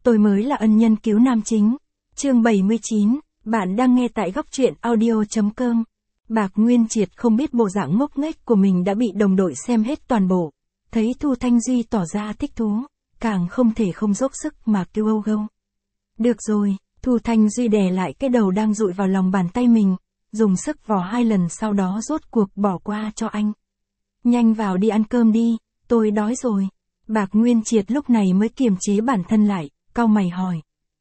tôi mới là ân nhân cứu nam chính. Chương 79, bạn đang nghe tại góc truyện audio.com. Bạc Nguyên Triệt không biết bộ dạng ngốc nghếch của mình đã bị đồng đội xem hết toàn bộ. Thấy Thu Thanh Duy tỏ ra thích thú, càng không thể không dốc sức mà kêu âu gâu. Được rồi, Thu Thanh Duy đè lại cái đầu đang dụi vào lòng bàn tay mình, dùng sức vò 2 lần sau đó rốt cuộc bỏ qua cho anh. Nhanh vào đi ăn cơm đi, tôi đói rồi. Bạc Nguyên Triệt lúc này mới kiềm chế bản thân lại, cau mày hỏi.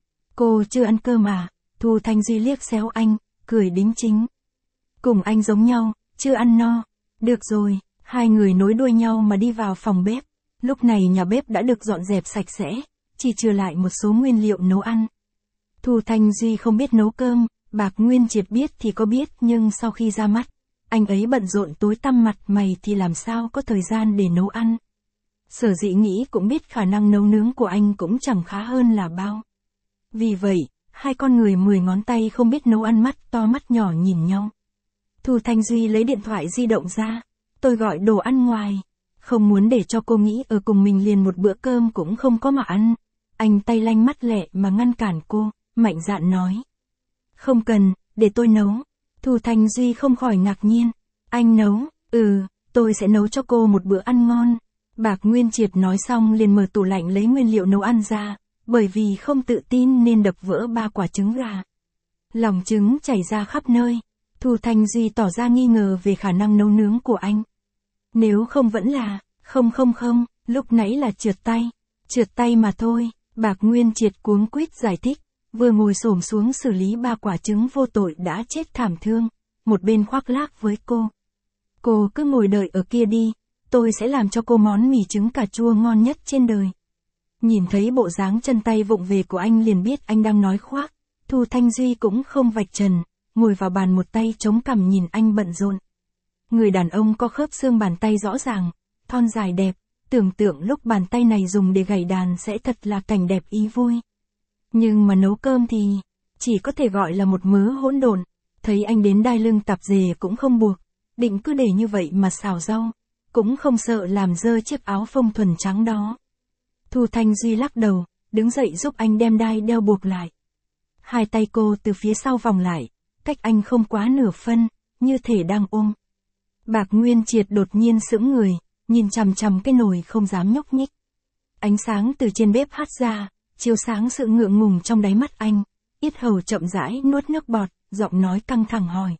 Cô chưa ăn cơm à? Thu Thanh Duy liếc xéo anh, cười đính chính. Cùng anh giống nhau, chưa ăn no. Được rồi, hai người nối đuôi nhau mà đi vào phòng bếp. Lúc này nhà bếp đã được dọn dẹp sạch sẽ, chỉ trừ lại một số nguyên liệu nấu ăn. Thu Thanh Duy không biết nấu cơm, Bạc Nguyên Triệt biết thì có biết nhưng sau khi ra mắt, anh ấy bận rộn tối tăm mặt mày thì làm sao có thời gian để nấu ăn. Sở dĩ nghĩ cũng biết khả năng nấu nướng của anh cũng chẳng khá hơn là bao. Vì vậy, hai con người 10 ngón tay không biết nấu ăn mắt to mắt nhỏ nhìn nhau. Thu Thanh Duy lấy điện thoại di động ra. Tôi gọi đồ ăn ngoài. Không muốn để cho cô nghĩ ở cùng mình liền một bữa cơm cũng không có mà ăn. Anh tay lanh mắt lẹ mà ngăn cản cô, mạnh dạn nói. Không cần, để tôi nấu. Thu Thanh Duy không khỏi ngạc nhiên. Anh nấu? Tôi sẽ nấu cho cô một bữa ăn ngon. Bạc Nguyên Triệt nói xong liền mở tủ lạnh lấy nguyên liệu nấu ăn ra, bởi vì không tự tin nên đập vỡ 3 quả trứng gà. Lòng trứng chảy ra khắp nơi. Thu Thanh Duy tỏ ra nghi ngờ về khả năng nấu nướng của anh. Nếu không vẫn là, không, lúc nãy là trượt tay mà thôi. Bạc Nguyên Triệt cuống quýt giải thích, vừa ngồi xổm xuống xử lý 3 quả trứng vô tội đã chết thảm thương, một bên khoác lác với cô. Cô cứ ngồi đợi ở kia đi, tôi sẽ làm cho cô món mì trứng cà chua ngon nhất trên đời. Nhìn thấy bộ dáng chân tay vụng về của anh liền biết anh đang nói khoác. Thu Thanh Duy cũng không vạch trần, ngồi vào bàn một tay chống cằm nhìn anh bận rộn. Người đàn ông có khớp xương bàn tay rõ ràng, thon dài đẹp, tưởng tượng lúc bàn tay này dùng để gảy đàn sẽ thật là cảnh đẹp ý vui. Nhưng mà nấu cơm thì, chỉ có thể gọi là một mớ hỗn độn. Thấy anh đến đai lưng tạp dề cũng không buộc, định cứ để như vậy mà xào rau, cũng không sợ làm dơ chiếc áo phông thuần trắng đó. Thu Thanh Duy lắc đầu, đứng dậy giúp anh đem đai đeo buộc lại. Hai tay cô từ phía sau vòng lại, cách anh không quá nửa phân, như thể đang ôm. Bạc Nguyên Triệt đột nhiên sững người, nhìn chằm chằm cái nồi không dám nhúc nhích. Ánh sáng từ trên bếp hắt ra, chiếu sáng sự ngượng ngùng trong đáy mắt anh, yết hầu chậm rãi nuốt nước bọt, giọng nói căng thẳng hỏi.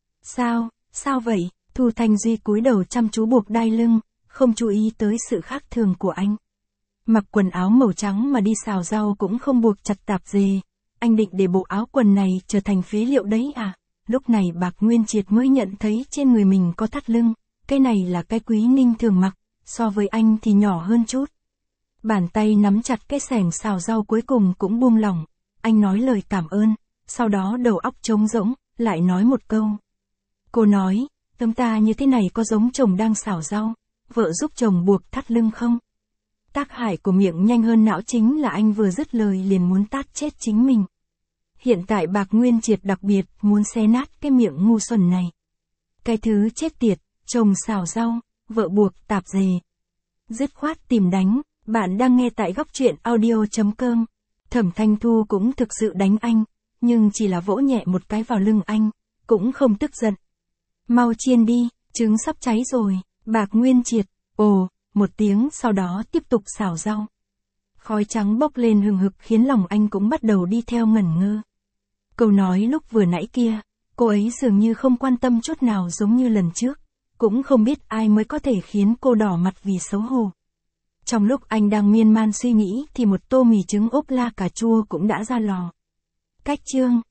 Sao vậy? Thu Thanh Duy cúi đầu chăm chú buộc đai lưng, không chú ý tới sự khác thường của anh. Mặc quần áo màu trắng mà đi xào rau cũng không buộc chặt tạp dề. Anh định để bộ áo quần này trở thành phế liệu đấy à? Lúc này Bạc Nguyên Triệt mới nhận thấy trên người mình có thắt lưng. Cái này là cái Quý Ninh thường mặc, so với anh thì nhỏ hơn chút. Bàn tay nắm chặt cái xẻng xào rau cuối cùng cũng buông lỏng. Anh nói lời cảm ơn, sau đó đầu óc trống rỗng, lại nói một câu. Cô nói, tấm ta như thế này có giống chồng đang xào rau, vợ giúp chồng buộc thắt lưng không? Tác hại của miệng nhanh hơn não chính là anh vừa dứt lời liền muốn tát chết chính mình. Hiện tại Bạc Nguyên Triệt đặc biệt muốn xé nát cái miệng ngu xuẩn này. Cái thứ chết tiệt, chồng xào rau, vợ buộc tạp dề. Dứt khoát tìm đánh, bạn đang nghe tại góc truyện audio.com. Thẩm Thanh Thu cũng thực sự đánh anh, nhưng chỉ là vỗ nhẹ một cái vào lưng anh, cũng không tức giận. Mau chiên đi, trứng sắp cháy rồi. Bạc Nguyên Triệt, một tiếng sau đó tiếp tục xào rau. Khói trắng bốc lên hừng hực khiến lòng anh cũng bắt đầu đi theo ngẩn ngơ. Câu nói lúc vừa nãy kia, cô ấy dường như không quan tâm chút nào giống như lần trước, cũng không biết ai mới có thể khiến cô đỏ mặt vì xấu hổ. Trong lúc anh đang miên man suy nghĩ thì một tô mì trứng ốp la cà chua cũng đã ra lò. Cách chương